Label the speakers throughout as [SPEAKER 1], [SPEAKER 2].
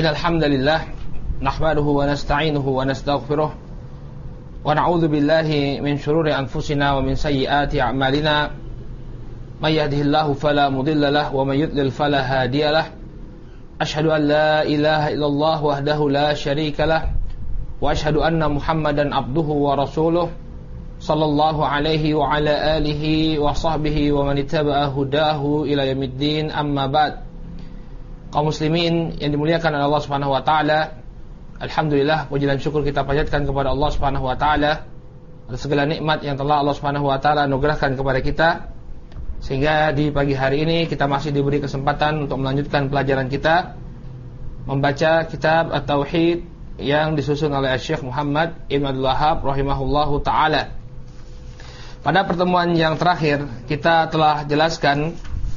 [SPEAKER 1] Innal hamdalillah nahmaduhu wa nasta'inuhu wa nastaghfiruh wa na'udzu billahi min shururi anfusina wa min sayyiati a'malina. May yahdihillahu fala mudilla lahu wa may yudlil fala hadiya lahu. Asyhadu an la ilaha illallah wahdahu la syarika lahu wa asyhadu anna Muhammadan abduhu wa rasuluh sallallahu alaihi wa ala alihi wa sahbihi wa man ittaba'a hudahu ila yaumiddin. Amma ba'd. Kaum muslimin yang dimuliakan oleh Allah Subhanahu wa taala, alhamdulillah puji dan syukur kita panjatkan kepada Allah Subhanahu wa taala atas segala nikmat yang telah Allah Subhanahu wa taala anugerahkan kepada kita, sehingga di pagi hari ini kita masih diberi kesempatan untuk melanjutkan pelajaran kita membaca kitab At-Tauhid yang disusun oleh Syekh Muhammad Ibn Abdul Wahhab rahimahullahu taala. Pada pertemuan yang terakhir kita telah jelaskan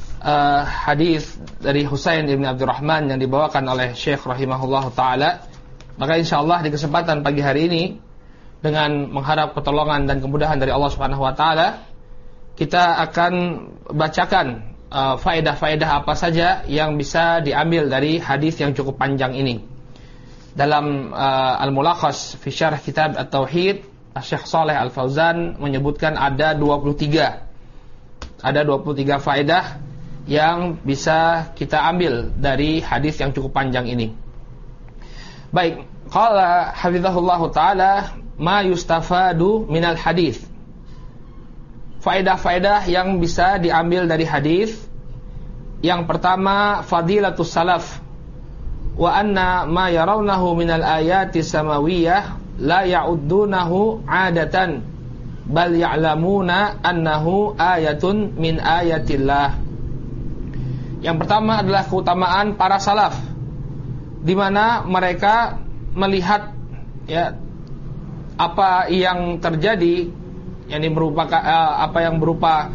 [SPEAKER 1] hadis dari Husain bin Abdurrahman yang dibawakan oleh Syekh rahimahullahu taala. Maka insyaallah di kesempatan pagi hari ini, dengan mengharap pertolongan dan kemudahan dari Allah Subhanahu wa taala, kita akan bacakan faedah-faedah apa saja yang bisa diambil dari hadis yang cukup panjang ini. Dalam Al-Mulakhas fi Syarh Kitab At-Tauhid, Syekh Shalih Al-Fauzan menyebutkan ada 23 faedah yang bisa kita ambil dari hadis yang cukup panjang ini. Baik, qala hafizahullahu taala ma yustafadu minal hadis. Faedah-faedah yang bisa diambil dari hadis. Yang pertama, fadilatus salaf wa anna ma yarawnahu minal ayati samawiyah la ya'uddunahu 'adatan bal ya'lamuna annahu ayatun min ayatillah. Yang pertama adalah keutamaan para salaf, di mana mereka melihat apa yang terjadi, yang merupakan apa yang berupa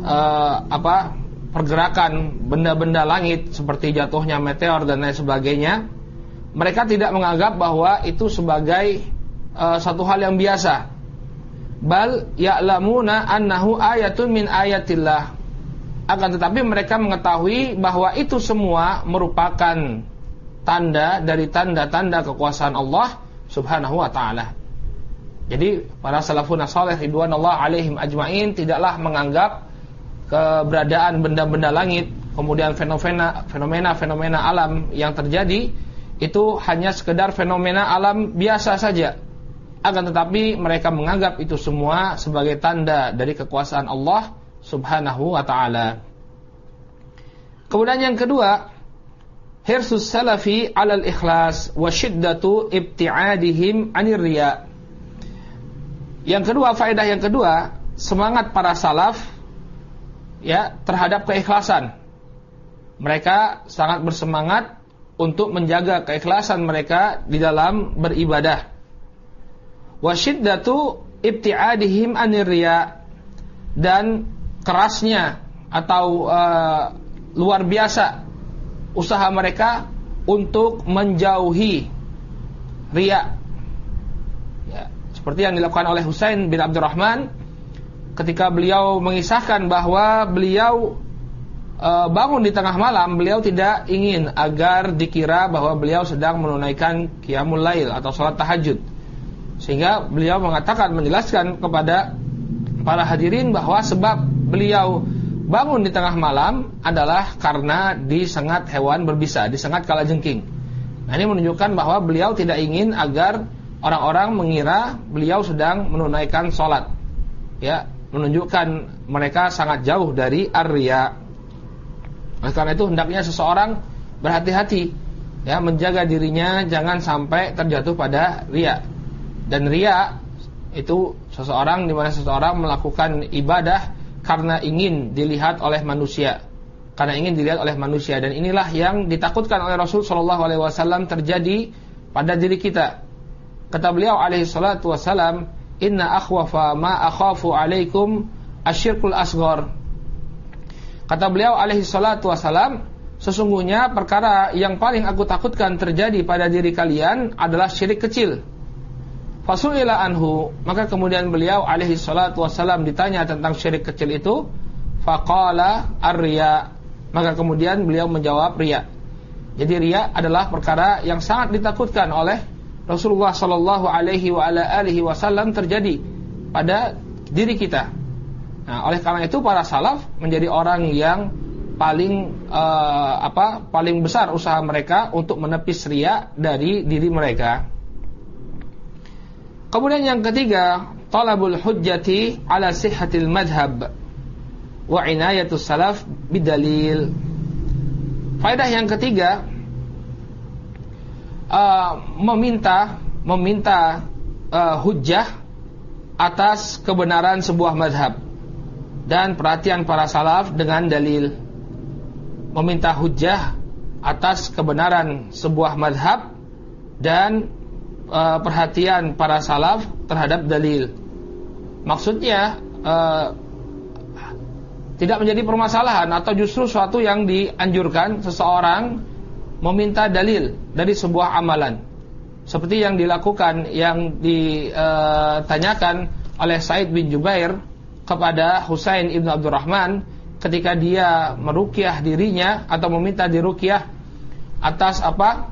[SPEAKER 1] pergerakan benda-benda langit seperti jatuhnya meteor dan lain sebagainya. Mereka tidak menganggap bahwa itu sebagai satu hal yang biasa. Bal ya'lamuna annahu ayatun min ayatillah. Akan tetapi mereka mengetahui bahwa itu semua merupakan tanda dari tanda-tanda kekuasaan Allah Subhanahu wa taala. Jadi para salafun saleh ridwanullah alaihim ajmain tidaklah menganggap keberadaan benda-benda langit, kemudian fenomena alam yang terjadi itu hanya sekedar fenomena alam biasa saja. Akan tetapi mereka menganggap itu semua sebagai tanda dari kekuasaan Allah Subhanahu wa ta'ala. Kemudian yang kedua, hirsus salafi 'alal ikhlas wa syiddatu ibti'adihim 'anir riya. Yang kedua, faedah yang kedua, semangat para salaf terhadap keikhlasan. Mereka sangat bersemangat untuk menjaga keikhlasan mereka di dalam beribadah. Wa syiddatu ibti'adihim 'anir riya, dan kerasnya atau luar biasa usaha mereka untuk menjauhi riya. Seperti yang dilakukan oleh Husain bin Abdurrahman ketika beliau mengisahkan bahwa beliau bangun di tengah malam, beliau tidak ingin agar dikira bahwa beliau sedang menunaikan qiyamul lail atau salat tahajud. Sehingga beliau menjelaskan kepada para hadirin bahwa sebab beliau bangun di tengah malam adalah karena disengat hewan berbisa, disengat kalajengking. Nah, ini menunjukkan bahwa beliau tidak ingin agar orang-orang mengira beliau sedang menunaikan sholat. Menunjukkan mereka sangat jauh dari ar-riya. Oleh karena itu hendaknya seseorang berhati-hati, menjaga dirinya jangan sampai terjatuh pada riya. Dan riya itu di mana seseorang melakukan ibadah karena ingin dilihat oleh manusia, dan inilah yang ditakutkan oleh Rasul sallallahu alaihi wasallam terjadi pada diri kita. Kata beliau alaihi salatu wasallam, inna akhwafa ma akhafu alaikum asyirkul asghar. Kata beliau alaihi salatu wasallam, sesungguhnya perkara yang paling aku takutkan terjadi pada diri kalian adalah syirik kecil. Fasu'ila anhu, maka kemudian beliau alaihi salatu wassalam ditanya tentang syirik kecil itu, faqala ar-riya, maka kemudian beliau menjawab riya. Jadi riya adalah perkara yang sangat ditakutkan oleh Rasulullah sallallahu alaihi wasallam terjadi pada diri kita. Nah, oleh karena itu para salaf menjadi orang yang paling besar usaha mereka untuk menepis riya dari diri mereka. Kemudian yang ketiga, talabul hujjati ala sihhatil madhab wa inayatus salaf bidalil. Faedah yang ketiga, meminta hujjah atas kebenaran sebuah madhab dan perhatian para salaf dengan dalil. Meminta hujjah atas kebenaran sebuah madhab dan perhatian para salaf terhadap dalil. Maksudnya tidak menjadi permasalahan atau justru suatu yang dianjurkan seseorang meminta dalil dari sebuah amalan, seperti yang dilakukan, yang ditanyakan oleh Sa'id bin Jubair kepada Husain ibn Abdurrahman ketika dia meruqyah dirinya atau meminta diruqyah atas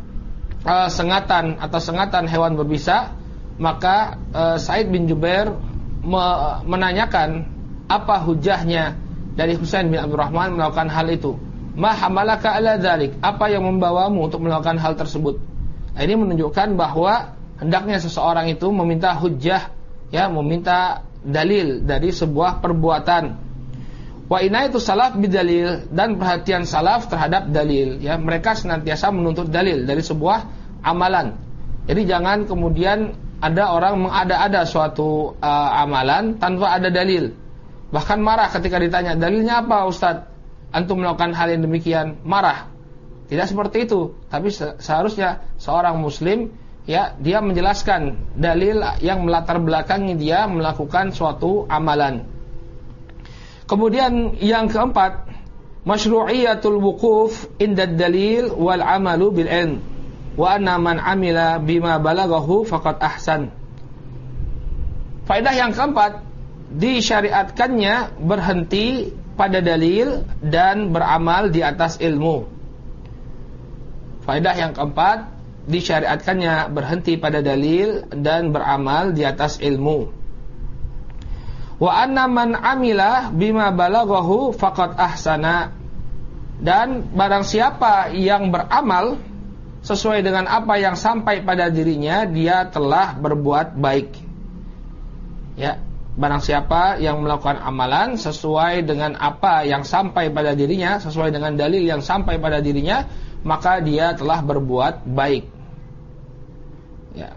[SPEAKER 1] sengatan hewan berbisa. Maka Sa'id bin Jubair menanyakan apa hujahnya dari Husain bin Abdurrahman melakukan hal itu. Ma hamalaka ala dzalik, apa yang membawamu untuk melakukan hal tersebut? Nah, ini menunjukkan bahwa hendaknya seseorang itu meminta hujjah, ya, meminta dalil dari sebuah perbuatan. Wa inayatu salaf bidalil, dan perhatian salaf terhadap dalil, ya, mereka senantiasa menuntut dalil dari sebuah amalan. Jadi jangan kemudian ada orang mengada-ada suatu amalan tanpa ada dalil. Bahkan marah ketika ditanya, dalilnya apa Ustadz? Antum melakukan hal yang demikian, marah. Tidak seperti itu. Tapi seharusnya seorang muslim, ya, dia menjelaskan dalil yang melatar belakangi dia melakukan suatu amalan. Kemudian yang keempat, masyru'iyatul wuquf inda dalil wal amalu bil ilm wa anna man amila bima balaghahu faqad ahsan. Faedah yang keempat, disyariatkannya berhenti pada dalil dan beramal di atas ilmu. Faedah yang keempat, disyariatkannya berhenti pada dalil dan beramal di atas ilmu. Wa anna man amila bima balaghahu faqad ahsana, dan barang siapa yang beramal sesuai dengan apa yang sampai pada dirinya, dia telah berbuat baik. Ya, barang siapa yang melakukan amalan sesuai dengan apa yang sampai pada dirinya, sesuai dengan dalil yang sampai pada dirinya, maka dia telah berbuat baik. Ya.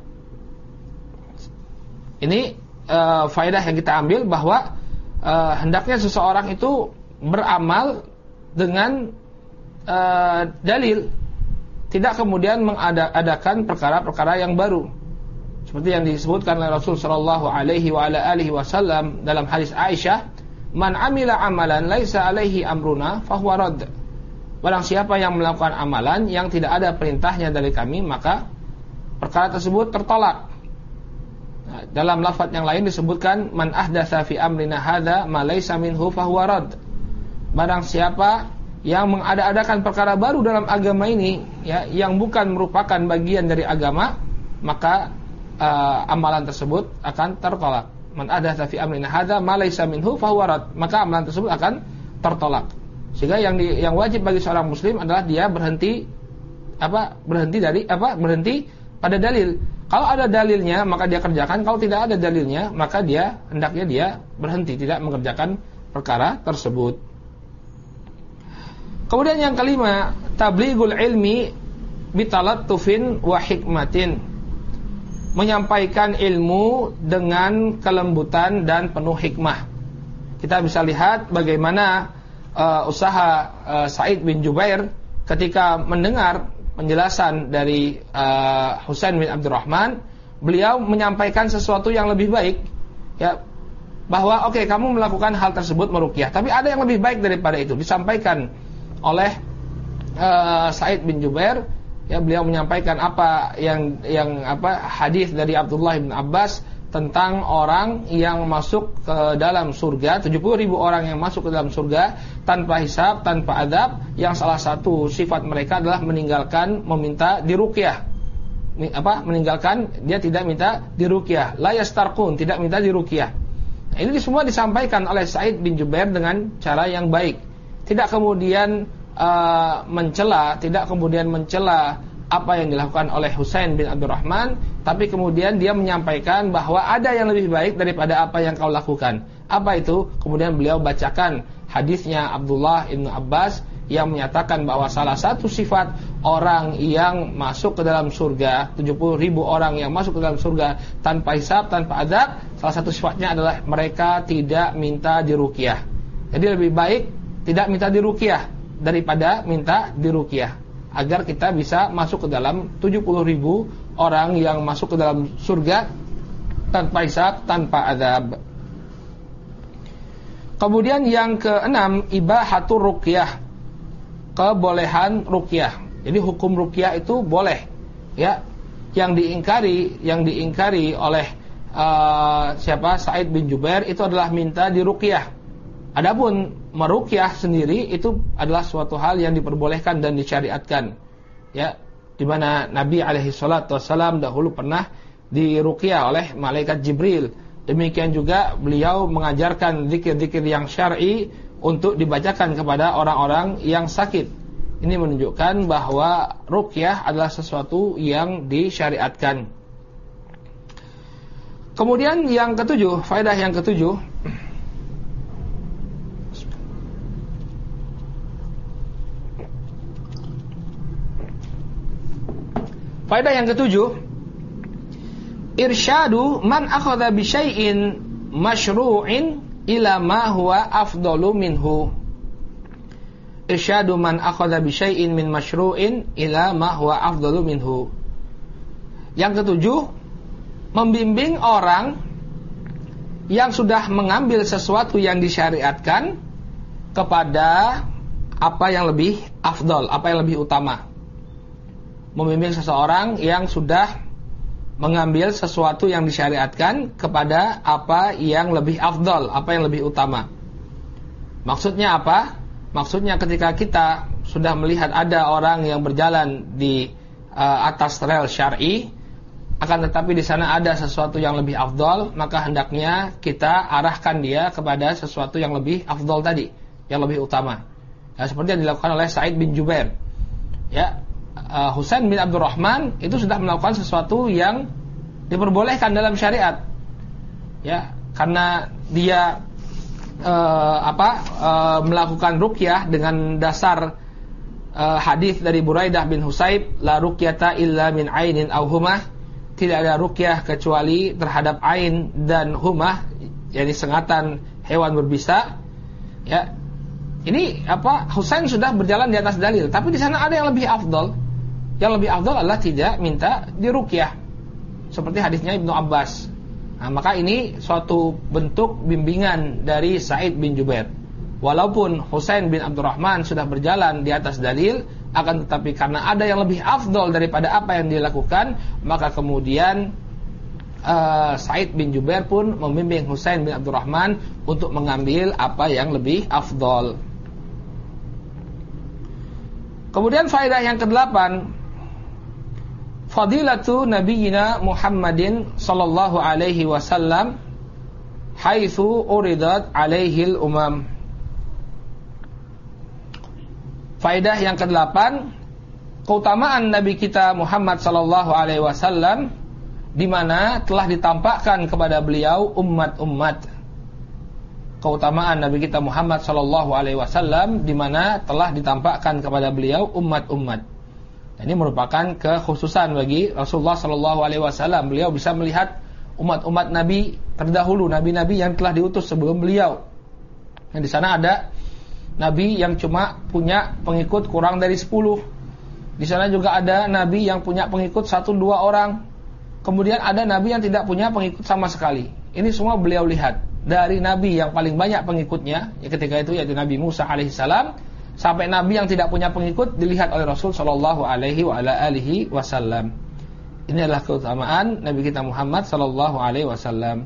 [SPEAKER 1] Ini faedah yang kita ambil bahwa hendaknya seseorang itu beramal dengan dalil, tidak kemudian mengadakan perkara-perkara yang baru. Seperti yang disebutkan oleh Rasul sallallahu alaihi wasallam dalam hadis Aisyah, "Man amila amalan laisa alaihi amruna fahuwa radd." Barang siapa yang melakukan amalan yang tidak ada perintahnya dari kami, maka perkara tersebut tertolak. Nah, dalam lafaz yang lain disebutkan, "Man ahdatsa fi amrina hadza ma laisa minhu fahuwa radd." Barang siapa yang mengada-adakan perkara baru dalam agama ini, ya, yang bukan merupakan bagian dari agama, maka amalan tersebut akan tertolak. Man ahdatsa fi amrina hadza ma laysa minhu fahuwa rad, maka amalan tersebut akan tertolak. Sehingga yang wajib bagi seorang muslim adalah dia berhenti pada dalil. Kalau ada dalilnya maka dia kerjakan, kalau tidak ada dalilnya maka hendaknya dia berhenti, tidak mengerjakan perkara tersebut. Kemudian yang kelima, tablighul ilmi bitalattufin wa hikmatin. Menyampaikan ilmu dengan kelembutan dan penuh hikmah. Kita bisa lihat bagaimana usaha Sa'id bin Jubair ketika mendengar penjelasan dari Husain bin Abdurrahman. Beliau menyampaikan sesuatu yang lebih baik, ya, bahwa oke, kamu melakukan hal tersebut meruqyah, tapi ada yang lebih baik daripada itu. Disampaikan oleh Sa'id bin Jubair. Ya, beliau menyampaikan hadis dari Abdullah bin Abbas tentang orang yang masuk ke dalam surga, 70.000 orang yang masuk ke dalam surga tanpa hisab, tanpa adab, yang salah satu sifat mereka adalah meninggalkan meminta diruqyah. Meninggalkan, dia tidak minta diruqyah, la yastarqun, tidak minta diruqyah. Nah, ini semua disampaikan oleh Sa'id bin Jubair dengan cara yang baik. Tidak kemudian mencela apa yang dilakukan oleh Husain bin Abdurrahman, tapi kemudian dia menyampaikan bahwa ada yang lebih baik daripada apa yang kau lakukan. Apa itu? Kemudian beliau bacakan hadisnya Abdullah ibn Abbas yang menyatakan bahwa salah satu sifat orang yang masuk ke dalam surga, 70.000 orang yang masuk ke dalam surga tanpa hisab, tanpa adab, salah satu sifatnya adalah mereka tidak minta diruqyah. Jadi lebih baik tidak minta diruqyah daripada minta diruqyah, agar kita bisa masuk ke dalam 70.000 orang yang masuk ke dalam surga tanpa hisab, tanpa azab. Kemudian yang keenam, ibahatur ruqyah, kebolehan ruqyah. Jadi hukum ruqyah itu boleh, ya. Yang diingkari oleh Sa'id bin Jubair itu adalah minta diruqyah. Adapun meruqyah sendiri itu adalah suatu hal yang diperbolehkan dan disyariatkan, ya, di mana Nabi alaihi salatu wasallam dahulu pernah diruqyah oleh malaikat Jibril. Demikian juga beliau mengajarkan zikir-zikir yang syar'i untuk dibacakan kepada orang-orang yang sakit. Ini menunjukkan bahwa ruqyah adalah sesuatu yang disyariatkan. Kemudian yang ketujuh, faedah yang ketujuh, faedah yang ketujuh, irsyadu man akhadha bi syai'in masyru'in ila ma huwa afdalu minhu. Irsyadu man akhadha bi syai'in min masyru'in ila ma huwa afdalu minhu. Yang ketujuh, membimbing orang yang sudah mengambil sesuatu yang disyariatkan kepada apa yang lebih afdal, apa yang lebih utama. Membimbing seseorang yang sudah mengambil sesuatu yang disyariatkan kepada apa yang lebih afdal, apa yang lebih utama. Maksudnya apa? Maksudnya ketika kita sudah melihat ada orang yang berjalan di atas rel syar'i, akan tetapi di sana ada sesuatu yang lebih afdal, maka hendaknya kita arahkan dia kepada sesuatu yang lebih afdal tadi, yang lebih utama. Ya, seperti yang dilakukan oleh Sa'id bin Jubair. Ya, Husain bin Abdurrahman itu sudah melakukan sesuatu yang diperbolehkan dalam syariat, ya, karena dia melakukan ruqyah dengan dasar hadis dari Buraidah bin Husayb, la ruqyata illa min ainin aw humah, tidak ada ruqyah kecuali terhadap ain dan humah, yakni sengatan hewan berbisa. Ya, ini Husain sudah berjalan di atas dalil, tapi di sana ada yang lebih afdal. Yang lebih afdal adalah tidak minta diruqyah, seperti hadisnya Ibnu Abbas. Nah, maka ini suatu bentuk bimbingan dari Sa'id bin Jubair. Walaupun Husain bin Abdurrahman sudah berjalan di atas dalil, akan tetapi karena ada yang lebih afdal daripada apa yang dilakukan, maka kemudian Sa'id bin Jubair pun membimbing Husain bin Abdurrahman untuk mengambil apa yang lebih afdal. Kemudian faedah yang ke-8, fadilatu nabiyina Muhammadin sallallahu alaihi wasallam haitsu uridat alaihil umam. Faedah yang ke-8, keutamaan Nabi kita Muhammad sallallahu alaihi wasallam di mana telah ditampakkan kepada beliau umat-umat. Keutamaan Nabi kita Muhammad sallallahu alaihi wasallam di mana telah ditampakkan kepada beliau umat-umat. Ini merupakan kekhususan bagi Rasulullah sallallahu alaihi wasallam. Beliau bisa melihat umat-umat Nabi terdahulu, nabi-nabi yang telah diutus sebelum beliau. Yang di sana ada nabi yang cuma punya pengikut kurang dari 10. Di sana juga ada nabi yang punya pengikut 1-2 orang. Kemudian ada nabi yang tidak punya pengikut sama sekali. Ini semua beliau lihat. Dari nabi yang paling banyak pengikutnya, ya ketika itu yaitu Nabi Musa alaihissalam, sampai nabi yang tidak punya pengikut dilihat oleh Rasul sallallahu alaihi wasallam. Ini adalah keutamaan Nabi kita Muhammad sallallahu alaihi wasallam.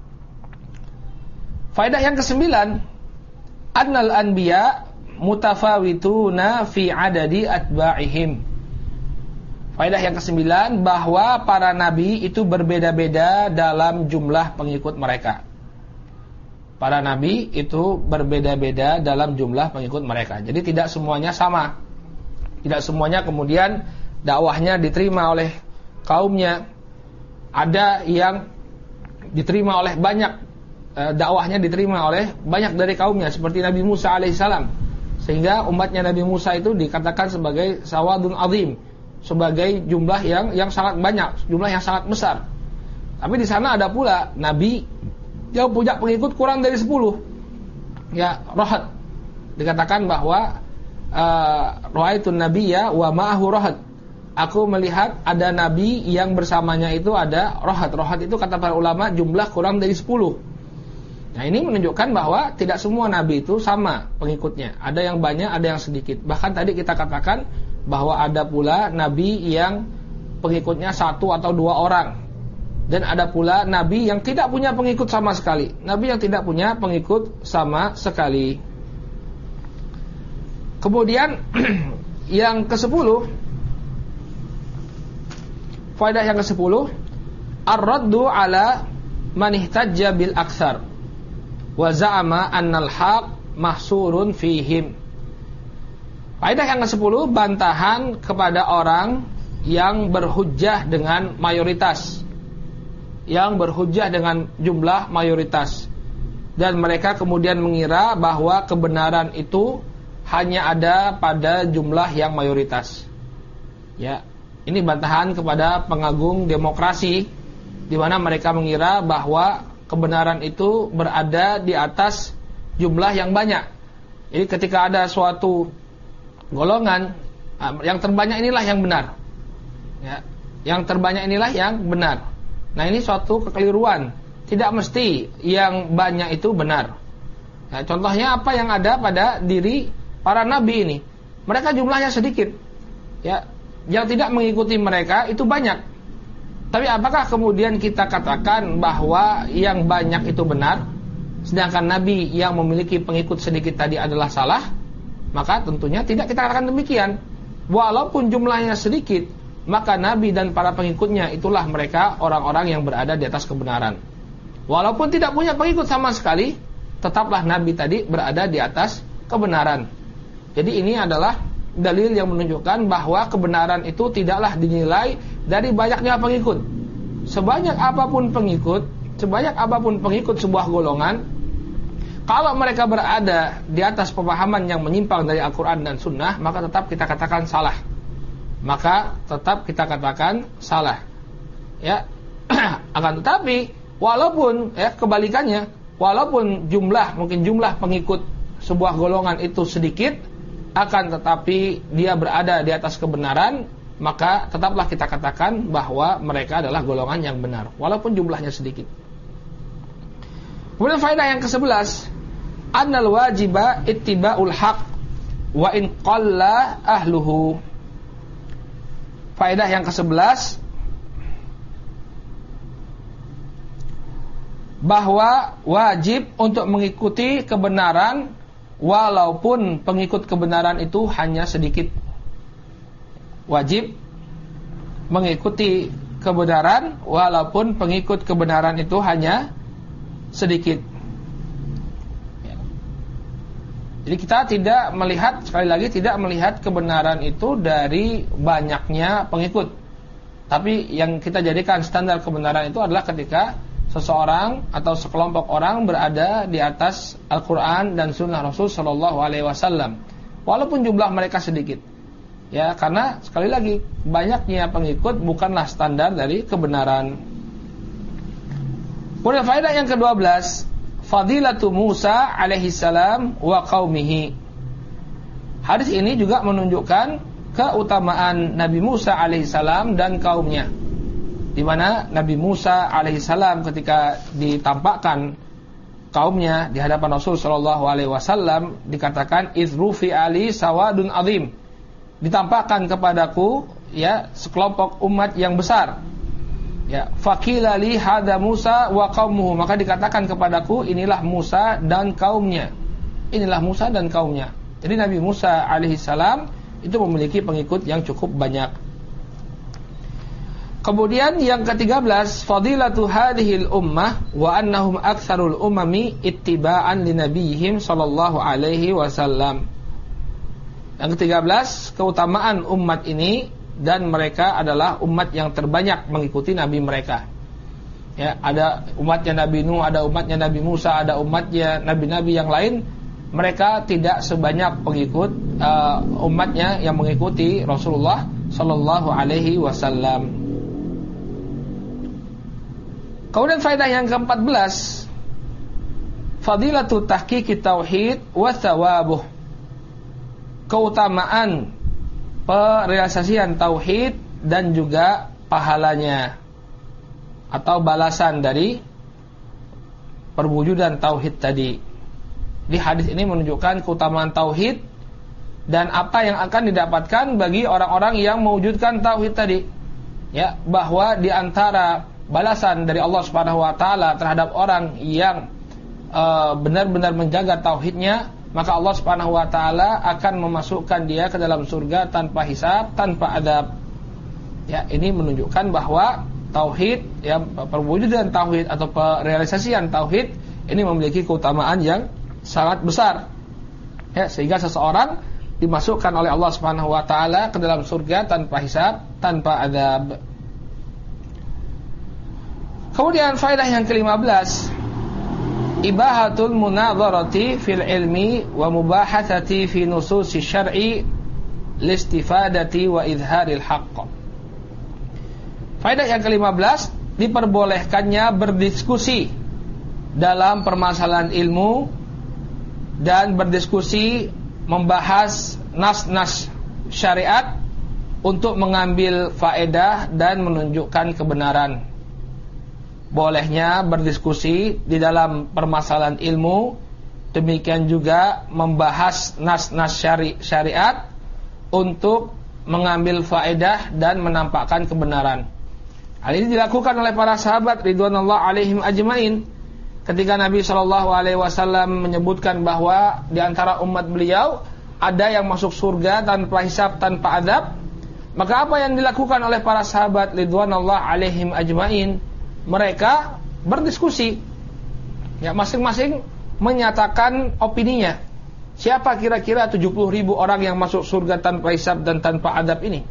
[SPEAKER 1] Faedah yang ke-9, annal anbiya mutafawituna fi adadi atba'ihim. Faedah yang ke-9, bahwa para nabi itu berbeda-beda dalam jumlah pengikut mereka. Para nabi itu berbeda-beda dalam jumlah pengikut mereka. Jadi tidak semuanya sama. Tidak semuanya kemudian dakwahnya diterima oleh kaumnya. Ada yang diterima oleh banyak, dakwahnya diterima oleh banyak dari kaumnya, seperti Nabi Musa alaihissalam. Sehingga umatnya Nabi Musa itu dikatakan sebagai sawadun azim, sebagai jumlah yang sangat banyak, jumlah yang sangat besar. Tapi di sana ada pula nabi yang punya pengikut kurang dari 10. Ya, rahad. Dikatakan bahwa ra'aitun nabiyya wa ma'ahu rahad. Aku melihat ada nabi yang bersamanya itu ada rahad. Rahad itu kata para ulama jumlah kurang dari 10. Nah, ini menunjukkan bahwa tidak semua nabi itu sama pengikutnya. Ada yang banyak, ada yang sedikit. Bahkan tadi kita katakan bahwa ada pula nabi yang pengikutnya 1 atau 2 orang. Dan ada pula nabi yang tidak punya pengikut sama sekali. Nabi yang tidak punya pengikut sama sekali. Kemudian yang ke-10, faedah yang ke-10, ar-raddu ala man ihtajja bil aktsar wa za'ama annal haq mahsurun fihim. Faedah yang ke-10, bantahan kepada orang yang berhujjah dengan mayoritas, yang berhujjah dengan jumlah mayoritas, dan mereka kemudian mengira bahwa kebenaran itu hanya ada pada jumlah yang mayoritas. Ya, ini bantahan kepada pengagung demokrasi, di mana mereka mengira bahwa kebenaran itu berada di atas jumlah yang banyak. Jadi ketika ada suatu golongan, yang terbanyak inilah yang benar. Ya, yang terbanyak inilah yang benar. Nah, ini suatu kekeliruan. Tidak mesti yang banyak itu benar. Nah, contohnya apa yang ada pada diri para nabi ini? Mereka jumlahnya sedikit. Ya, yang tidak mengikuti mereka itu banyak. Tapi apakah kemudian kita katakan bahwa yang banyak itu benar, sedangkan nabi yang memiliki pengikut sedikit tadi adalah salah? Maka tentunya tidak kita katakan demikian. Walaupun jumlahnya sedikit, maka nabi dan para pengikutnya itulah mereka orang-orang yang berada di atas kebenaran. Walaupun tidak punya pengikut sama sekali, tetaplah nabi tadi berada di atas kebenaran. Jadi ini adalah dalil yang menunjukkan bahwa kebenaran itu tidaklah dinilai dari banyaknya pengikut. Sebanyak apapun pengikut sebuah golongan, kalau mereka berada di atas pemahaman yang menyimpang dari Al-Quran dan Sunnah, maka tetap kita katakan salah. Ya, akan tetapi walaupun kebalikannya, walaupun mungkin jumlah pengikut sebuah golongan itu sedikit, akan tetapi dia berada di atas kebenaran, maka tetaplah kita katakan bahwa mereka adalah golongan yang benar walaupun jumlahnya sedikit. Kemudian faedah yang ke-11, annal wajiba ittiba'ul haq wa in qalla ahluhu. Faedah yang ke-11, bahwa wajib untuk mengikuti kebenaran walaupun pengikut kebenaran itu hanya sedikit. Wajib mengikuti kebenaran walaupun pengikut kebenaran itu hanya sedikit. Jadi kita tidak melihat, sekali lagi tidak melihat kebenaran itu dari banyaknya pengikut. Tapi yang kita jadikan standar kebenaran itu adalah ketika seseorang atau sekelompok orang berada di atas Al-Quran dan Sunnah Rasul Sallallahu Alaihi Wasallam, walaupun jumlah mereka sedikit. Ya, karena sekali lagi banyaknya pengikut bukanlah standar dari kebenaran. Kemudian faedah yang ke-12, fadilatu Musa alaihi salam wa qaumihi. Hadis ini juga menunjukkan keutamaan Nabi Musa alaihi salam dan kaumnya, di mana Nabi Musa alaihissalam ketika ditampakkan kaumnya di hadapan Rasul sallallahu alaihi wasallam dikatakan izrufi ali sawadun azim, ditampakkan kepadaku ya sekelompok umat yang besar. Ya, faqila li hada Musa wa qaumuhu, maka dikatakan kepadaku inilah Musa dan kaumnya. Inilah Musa dan kaumnya. Jadi Nabi Musa alaihissalam itu memiliki pengikut yang cukup banyak. Kemudian yang ke-13, fadilatu hadhil ummah wa annahum aktsarul umami ittiba'an li nabiyihim sallallahu alaihi wasallam. Yang ke-13, keutamaan umat ini dan mereka adalah umat yang terbanyak mengikuti nabi mereka. Ya, ada umatnya Nabi Nuh, ada umatnya Nabi Musa, ada umatnya nabi-nabi yang lain. Mereka tidak sebanyak pengikut umatnya yang mengikuti Rasulullah sallallahu alaihi wasallam. Kemudian faedah yang ke-14, fadilatu tahqiqit tauhid wa thawabuh. Keutamaan perealisasian tauhid dan juga pahalanya atau balasan dari perwujudan tauhid tadi. Di hadis ini menunjukkan keutamaan tauhid dan apa yang akan didapatkan bagi orang-orang yang mewujudkan tauhid tadi. Ya, bahwa di antara balasan dari Allah Subhanahu wa taala terhadap orang yang benar-benar menjaga tauhidnya, maka Allah Subhanahu wa taala akan memasukkan dia ke dalam surga tanpa hisab, tanpa adab. Ya, ini menunjukkan bahwa tauhid, ya, perwujudan tauhid atau perealisasian tauhid ini memiliki keutamaan yang sangat besar. Ya, sehingga seseorang dimasukkan oleh Allah Subhanahu wa taala ke dalam surga tanpa hisab, tanpa adab. Kemudian faedah yang ke-15, ibahatul munadharati fil ilmi wa mubahathati fi nususi syar'i listifadati wa idharil haqq. Faedah yang ke-15, diperbolehkannya berdiskusi dalam permasalahan ilmu dan berdiskusi membahas nas-nas syariat untuk mengambil faedah dan menunjukkan kebenaran. Bolehnya berdiskusi di dalam permasalahan ilmu, demikian juga membahas nas-nas syariat untuk mengambil faedah dan menampakkan kebenaran. Hal ini dilakukan oleh para sahabat ridwanullah alaihim ajmain. Ketika Nabi SAW menyebutkan bahwa di antara umat beliau ada yang masuk surga tanpa hisab, tanpa adab, maka apa yang dilakukan oleh para sahabat ridwanullah alaihim ajmain? Mereka berdiskusi, ya, masing-masing menyatakan opininya. Siapa kira-kira 70.000 orang yang masuk surga tanpa hisab dan tanpa adab ini?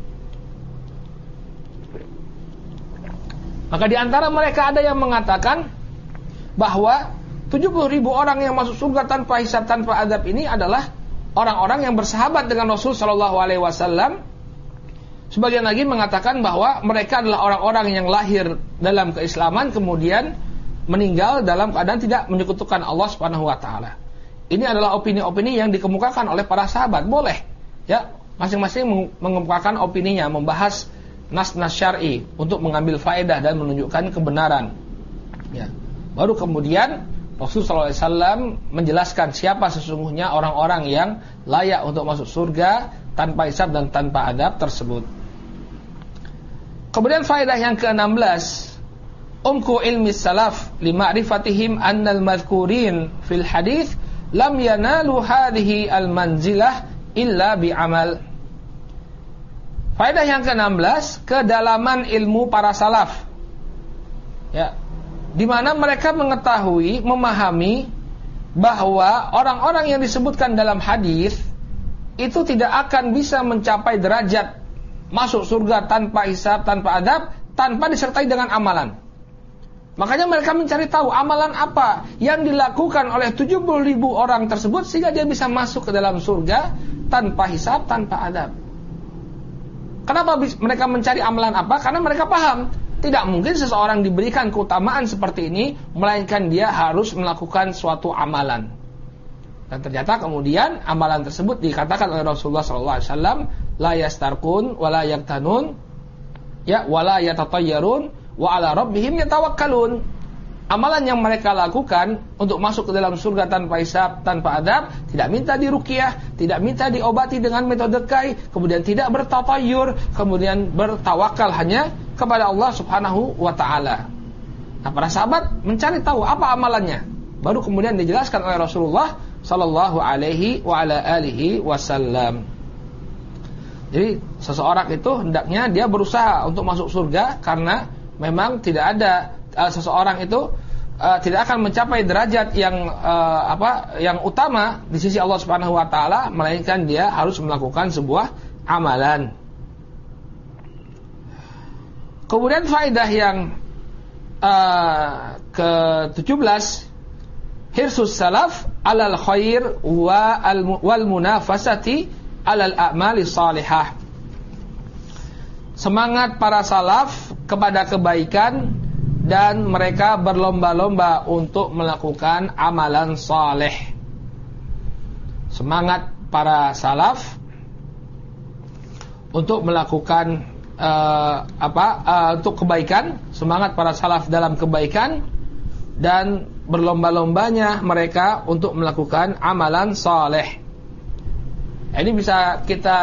[SPEAKER 1] Maka di antara mereka ada yang mengatakan bahwa 70.000 orang yang masuk surga tanpa hisab, tanpa adab ini adalah orang-orang yang bersahabat dengan Rasul sallallahu alaihi wasallam. Sebagian lagi mengatakan bahwa mereka adalah orang-orang yang lahir dalam keislaman kemudian meninggal dalam keadaan tidak menyekutukan Allah Subhanahu wa taala. Ini adalah opini-opini yang dikemukakan oleh para sahabat. Boleh, ya, masing-masing mengemukakan opininya, membahas nas-nas syar'i untuk mengambil faedah dan menunjukkan kebenaran. Ya. Baru kemudian Rasulullah SAW menjelaskan siapa sesungguhnya orang-orang yang layak untuk masuk surga tanpa hisab dan tanpa adab tersebut. Kemudian faedah yang ke-16, umku ilmi salaf lima'rifatihim annal madhkurin fil hadith lam yanalu hadhihi al-manzilah illa bi'amal. Faedah yang ke-16, kedalaman ilmu para salaf. Ya, di mana mereka mengetahui, memahami bahwa orang-orang yang disebutkan dalam hadis itu tidak akan bisa mencapai derajat masuk surga tanpa hisab, tanpa adab, tanpa disertai dengan amalan. Makanya mereka mencari tahu amalan apa yang dilakukan oleh 70.000 orang tersebut sehingga dia bisa masuk ke dalam surga tanpa hisab, tanpa adab. Kenapa mereka mencari amalan apa? Karena mereka paham tidak mungkin seseorang diberikan keutamaan seperti ini melainkan dia harus melakukan suatu amalan. Dan ternyata kemudian amalan tersebut dikatakan oleh Rasulullah SAW, la yastarkun wa la yaktanun, ya, wa la yatatayyarun wa ala rabbihim yatawakkalun. amalan yang mereka lakukan untuk masuk ke dalam surga tanpa hisab, tanpa adab, tidak minta diruqyah, tidak minta diobati dengan metode kai, kemudian tidak bertatayur, kemudian bertawakal hanya kepada Allah Subhanahu wa taala. Nah, para sahabat mencari tahu apa amalannya. Baru kemudian dijelaskan oleh Rasulullah sallallahu alaihi wa ala alihi wasallam. Jadi seseorang itu hendaknya dia berusaha untuk masuk surga, karena memang tidak ada seseorang itu tidak akan mencapai derajat yang utama di sisi Allah Subhanahu wa taala, melainkan dia harus melakukan sebuah amalan. Kemudian faedah yang ke-17, hirsus salaf alal khair wal munafasati alal a'mali salihah. Semangat para salaf kepada kebaikan dan mereka berlomba-lomba untuk melakukan amalan saleh. Semangat para salaf untuk melakukan untuk kebaikan, semangat para salaf dalam kebaikan dan berlomba-lombanya mereka untuk melakukan amalan saleh. Ini bisa kita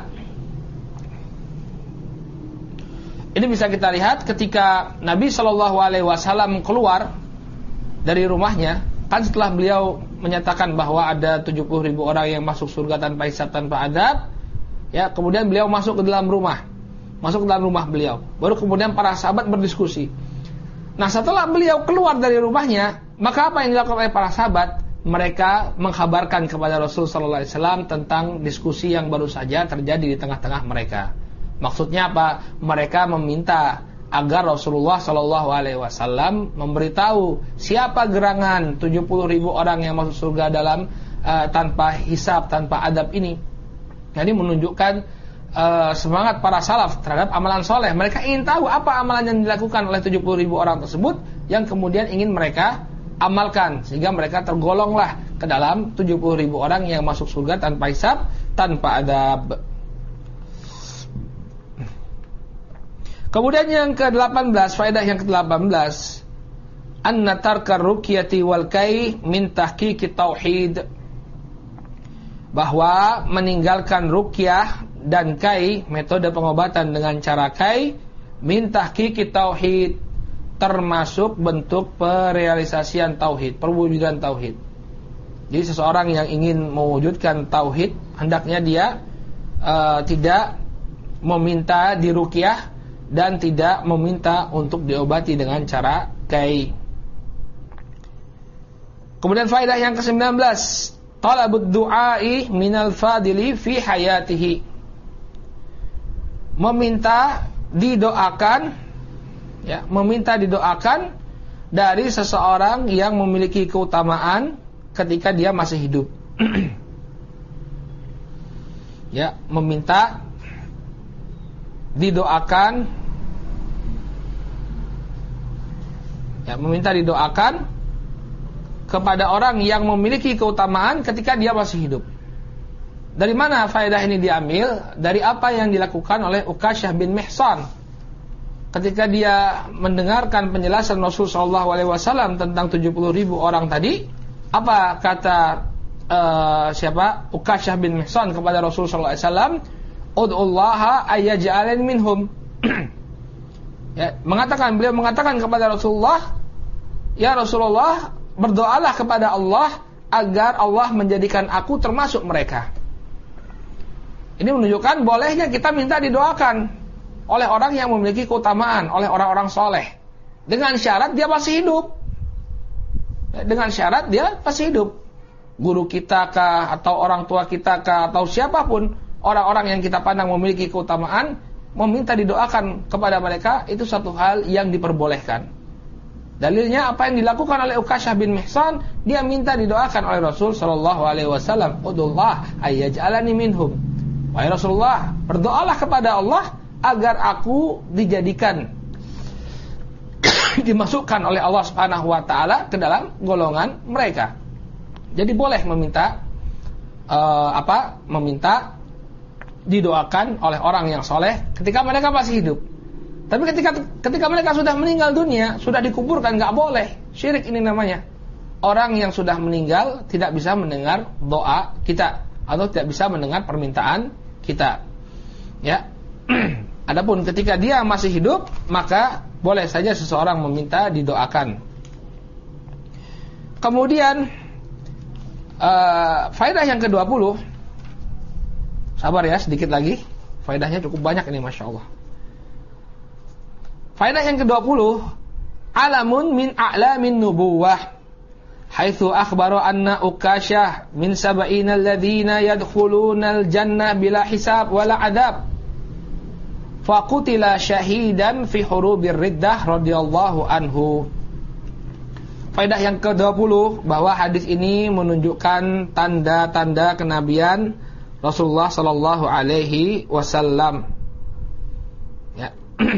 [SPEAKER 1] lihat ketika Nabi Shallallahu Alaihi Wasallam keluar dari rumahnya, kan setelah beliau menyatakan bahwa ada 70.000 orang yang masuk surga tanpa hisab, tanpa adab, ya, kemudian beliau masuk ke dalam rumah beliau. Baru kemudian para sahabat berdiskusi. Nah, setelah beliau keluar dari rumahnya, maka apa yang dilakukan oleh para sahabat? Mereka mengkhabarkan kepada Rasul Sallallahu Alaihi Wasallam tentang diskusi yang baru saja terjadi di tengah-tengah mereka. Maksudnya apa? Mereka meminta agar Rasulullah Sallallahu Alaihi Wasallam memberitahu siapa gerangan 70.000 orang yang masuk surga dalam tanpa hisab, tanpa adab ini. Jadi menunjukkan semangat para salaf terhadap amalan soleh. Mereka ingin tahu apa amalan yang dilakukan oleh 70.000 orang tersebut yang kemudian ingin mereka amalkan, sehingga mereka tergolonglah ke dalam 70.000 orang yang masuk surga tanpa hisab, tanpa adab. Kemudian yang ke-18, faedah yang ke-18, anna tarkar ruqyati wal kai min tahqiqi tauhid, bahwa meninggalkan ruqyah dan kai, metode pengobatan dengan cara kai, min tahqiqi tauhid, termasuk bentuk perealisasian tauhid, perwujudan tauhid. Jadi seseorang yang ingin mewujudkan tauhid, hendaknya dia tidak meminta diruqyah dan tidak meminta untuk diobati dengan cara kai. Kemudian faedah yang ke-19, talabud du'ai minal fadili fi hayatihi, meminta didoakan, ya, meminta didoakan dari seseorang yang memiliki keutamaan ketika dia masih hidup. Ya, meminta didoakan, ya, meminta didoakan kepada orang yang memiliki keutamaan ketika dia masih hidup. Dari mana faedah ini diambil? Dari apa yang dilakukan oleh Uqasyah bin Mihsan ketika dia mendengarkan penjelasan Rasul sallallahu alaihi wasallam tentang 70.000 orang tadi. Apa kata Uqasyah bin Mihsan kepada Rasul sallallahu alaihi wasallam? Ud'ullaha ayyaj'alani minhum. Ya, beliau mengatakan kepada Rasulullah, ya Rasulullah, berdoalah kepada Allah agar Allah menjadikan aku termasuk mereka. Ini menunjukkan bolehnya kita minta didoakan oleh orang yang memiliki keutamaan, oleh orang-orang soleh, dengan syarat dia masih hidup. Dengan syarat dia masih hidup. Guru kita kah, atau orang tua kita kah, atau siapapun orang-orang yang kita pandang memiliki keutamaan, meminta didoakan kepada mereka, itu satu hal yang diperbolehkan. Dalilnya apa yang dilakukan oleh Uqasyah bin Mihsan, dia minta didoakan oleh Rasul sallallahu alaihi wasallam, udullah ayyaj'alani minhum. Wahai Rasulullah, berdoalah kepada Allah agar aku dijadikan dimasukkan oleh Allah Subhanahu wa taala ke dalam golongan mereka. Jadi boleh meminta meminta didoakan oleh orang yang soleh ketika mereka masih hidup. Tapi ketika mereka sudah meninggal dunia, sudah dikuburkan, nggak boleh. Syirik ini namanya. Orang yang sudah meninggal tidak bisa mendengar doa kita atau tidak bisa mendengar permintaan kita. Ya. Adapun ketika dia masih hidup, maka boleh saja seseorang meminta didoakan. Kemudian faedah yang ke-20. Sabar ya, sedikit lagi. Faedahnya cukup banyak ini, Masya Allah. Faedah yang ke-20, alamun min a'lamin nubuwah, haitsu akhbara anna Ukasyah min sab'ina alladziina yadkhulunal jannah bila hisab wala adab. Faqutila syahidan fi hurubir riddah radhiyallahu anhu. Faedah yang ke-20, bahwa hadis ini menunjukkan tanda-tanda kenabian Rasulullah sallallahu alaihi wasallam. Ya.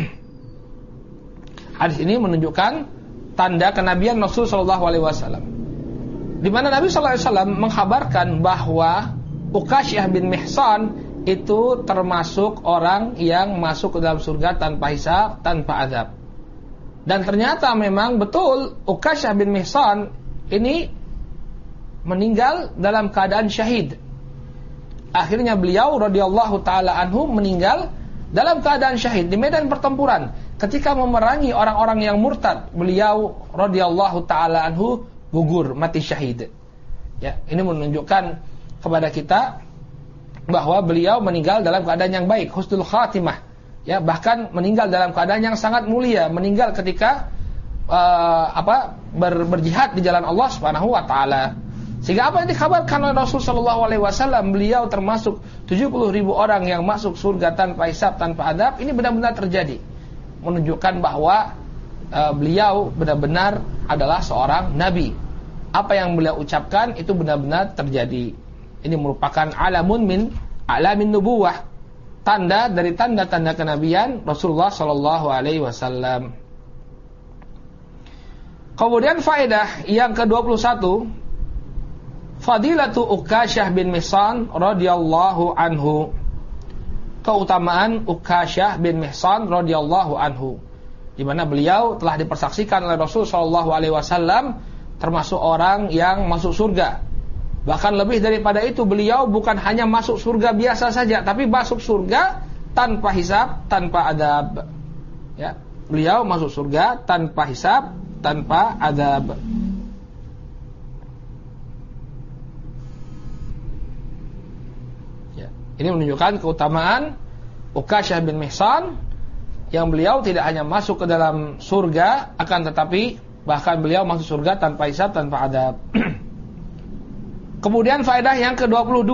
[SPEAKER 1] Hadis ini menunjukkan tanda kenabian Rasul sallallahu alaihi wasallam. Di mana Nabi sallallahu alaihi wasallam mengkhabarkan bahwa Ukasyah bin Mihsan itu termasuk orang yang masuk ke dalam surga tanpa hisab, tanpa azab. Dan ternyata memang betul Ukasyah bin Mihsan ini meninggal dalam keadaan syahid. Akhirnya beliau radhiyallahu taala anhu meninggal dalam keadaan syahid di medan pertempuran ketika memerangi orang-orang yang murtad. Beliau radhiyallahu taala anhu gugur, mati syahid. Ya, ini menunjukkan kepada kita bahwa beliau meninggal dalam keadaan yang baik, husnul khatimah. Ya, bahkan meninggal dalam keadaan yang sangat mulia, meninggal ketika berjihad di jalan Allah Subhanahu wa taala. Sehingga apa yang dikabarkan oleh Rasul sallallahu alaihi wasallam, beliau termasuk 70.000 orang yang masuk surga tanpa hisab, tanpa adab, ini benar-benar terjadi. Menunjukkan bahwa beliau benar-benar adalah seorang nabi. Apa yang beliau ucapkan itu benar-benar terjadi. Ini merupakan alamun min alamin nubuwah, tanda dari tanda-tanda kenabian Rasulullah sallallahu alaihi wasallam. Kemudian faedah yang ke-21, fadilatu Ukasyah bin Mihsan radhiyallahu anhu. Keutamaan Ukasyah bin Mihsan radhiyallahu anhu, di mana beliau telah dipersaksikan oleh Rasul sallallahu alaihi wasallam termasuk orang yang masuk surga. Bahkan lebih daripada itu, beliau bukan hanya masuk surga biasa saja, tapi masuk surga tanpa hisab, tanpa adab. Ya, beliau masuk surga tanpa hisab, tanpa adab. Ya, ini menunjukkan keutamaan Ukasyah bin Mihsan, yang beliau tidak hanya masuk ke dalam surga, akan tetapi bahkan beliau masuk surga tanpa hisab, tanpa adab. Kemudian faedah yang ke-22,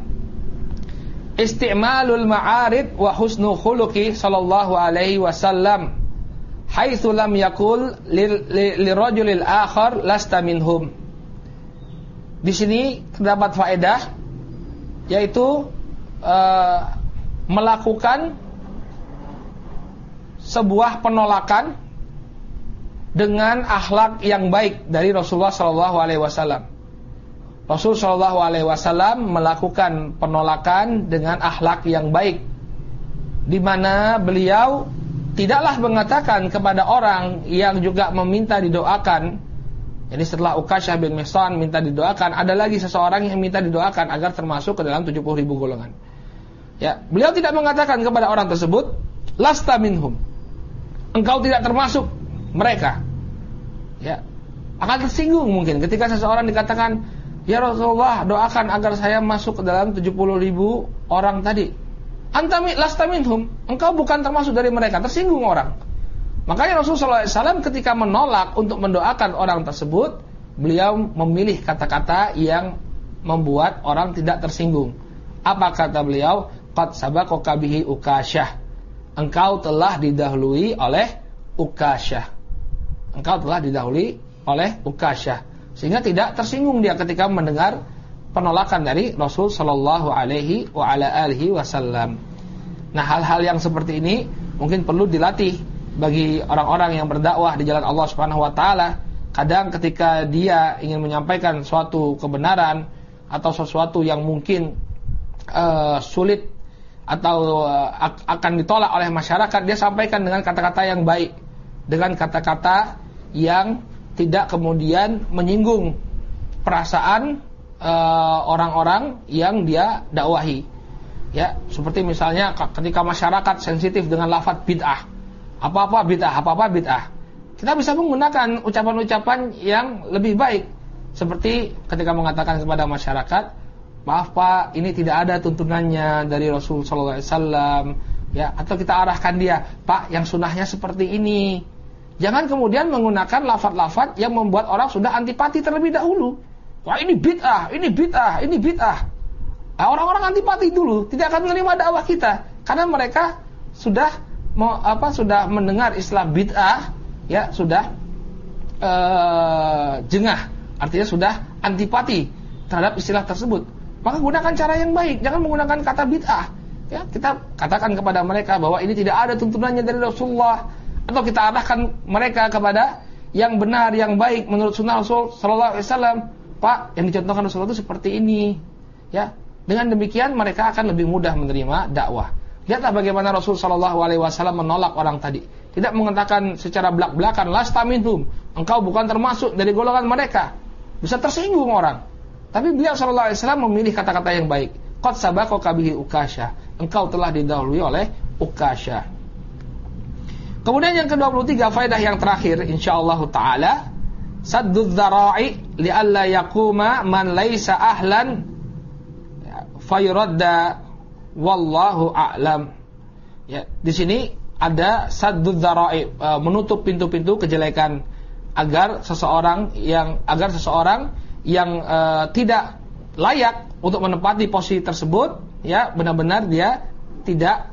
[SPEAKER 1] isti'malul ma'arid wa husnu khuluqi sallallahu alaihi wasallam, haitsu lam yakul lirajulil akhar lasta minhum. Di sini terdapat faedah, yaitu melakukan sebuah penolakan dengan akhlak yang baik dari Rasulullah sallallahu alaihi wasallam. Rasul sallallahu alaihi wasallam melakukan penolakan dengan akhlak yang baik, di mana beliau tidaklah mengatakan kepada orang yang juga meminta didoakan. Jadi setelah Ukasyah bin Mihsan minta didoakan, ada lagi seseorang yang minta didoakan agar termasuk ke dalam 70.000 golongan. Ya, beliau tidak mengatakan kepada orang tersebut, lasta minhum, engkau tidak termasuk mereka. Ya, akan tersinggung mungkin ketika seseorang dikatakan, ya Rasulullah, doakan agar saya masuk ke dalam 70.000 orang tadi. Anta lasta minhum, engkau bukan termasuk dari mereka. Tersinggung orang. Makanya Rasulullah SAW ketika menolak untuk mendoakan orang tersebut, beliau memilih kata-kata yang membuat orang tidak tersinggung. Apa kata beliau? Qad sabaqaka bihi Ukasyah, engkau telah didahului oleh Ukasyah. Engkau telah didahului oleh Ukasyah, sehingga tidak tersinggung dia ketika mendengar penolakan dari Rasul sallallahu alaihi wa ala alihi wasallam. Nah, hal-hal yang seperti ini mungkin perlu dilatih bagi orang-orang yang berdakwah di jalan Allah Subhanahu wa taala. Kadang ketika dia ingin menyampaikan suatu kebenaran atau sesuatu yang mungkin sulit atau akan ditolak oleh masyarakat, dia sampaikan dengan kata-kata yang baik, dengan kata-kata yang tidak kemudian menyinggung perasaan orang-orang yang dia dakwahi. Ya, seperti misalnya ketika masyarakat sensitif dengan lafaz bid'ah. Apa-apa bid'ah. Kita bisa menggunakan ucapan-ucapan yang lebih baik. Seperti ketika mengatakan kepada masyarakat, maaf Pak, ini tidak ada tuntunannya dari Rasul sallallahu alaihi wasallam, ya, atau kita arahkan dia, Pak, yang sunnahnya seperti ini. Jangan kemudian menggunakan lafaz-lafaz yang membuat orang sudah antipati terlebih dahulu. Wah, ini bid'ah. Orang-orang antipati dulu, tidak akan menerima dakwah kita karena mereka sudah mendengar istilah bid'ah, ya, sudah jengah, artinya sudah antipati terhadap istilah tersebut. Maka gunakan cara yang baik, jangan menggunakan kata bid'ah. Ya, kita katakan kepada mereka bahwa ini tidak ada tuntunannya dari Rasulullah, atau kita arahkan mereka kepada yang benar, yang baik menurut sunnah Rasul sallallahu alaihi wasallam. Pak, yang dicontohkan Rasulullah itu seperti ini. Ya, dengan demikian mereka akan lebih mudah menerima dakwah. Lihatlah bagaimana Rasul sallallahu alaihi wasallam menolak orang tadi. Tidak mengatakan secara belak-belakan, lasta minhum, engkau bukan termasuk dari golongan mereka. Bisa tersinggung orang. Tapi beliau sallallahu alaihi wasallam memilih kata-kata yang baik. Qad sabaqaka bihi Ukasha, engkau telah didahului oleh Ukasha. Kemudian yang ke-23, faedah yang terakhir insyaallah taala, sadduz dzara'i li'alla yaquma man laisa ahlan fayuradda wallahu a'lam. Ya, di sini ada sadduz dzara'i, menutup pintu-pintu kejelekan agar seseorang yang tidak layak untuk menempati posisi tersebut, ya, benar-benar dia tidak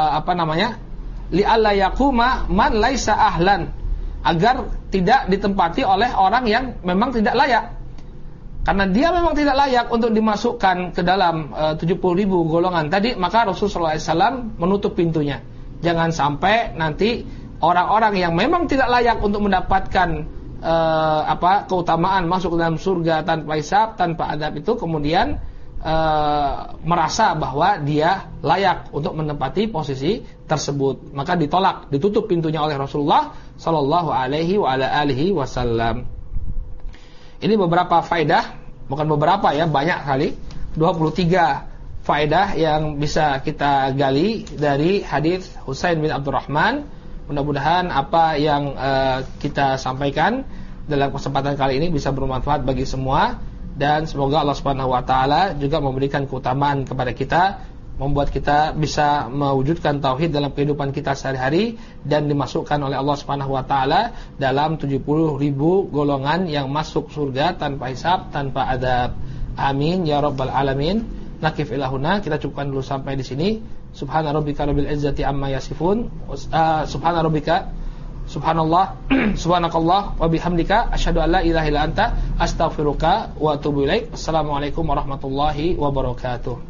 [SPEAKER 1] li'alla yaquma man laisa ahlan, agar tidak ditempati oleh orang yang memang tidak layak. Karena dia memang tidak layak untuk dimasukkan ke dalam 70.000 golongan tadi, maka Rasulullah SAW menutup pintunya. Jangan sampai nanti orang-orang yang memang tidak layak untuk mendapatkan keutamaan masuk ke dalam surga tanpa hisab, tanpa adab itu kemudian merasa bahwa dia layak untuk menempati posisi tersebut. Maka ditolak, ditutup pintunya oleh Rasulullah sallallahu alaihi wasallam. Ini beberapa faedah, bukan beberapa ya, banyak kali, 23 faedah yang bisa kita gali dari hadis Husain bin Abdurrahman. Mudah-mudahan apa yang kita sampaikan dalam kesempatan kali ini bisa bermanfaat bagi semua, dan semoga Allah Subhanahu wa taala juga memberikan keutamaan kepada kita, membuat kita bisa mewujudkan tauhid dalam kehidupan kita sehari-hari dan dimasukkan oleh Allah Subhanahu wa taala dalam 70.000 golongan yang masuk surga tanpa hisab, tanpa adab. Amin ya rabbal alamin. Nakif ilahuna, kita cukupkan dulu sampai di sini. Subhana rabbika rabbil izzati amma yasifun. Subhanallah subhanakallah wa bihamdika asyhadu an la ilaha illa anta astaghfiruka wa atubu ilaik. Assalamualaikum warahmatullahi wabarakatuh.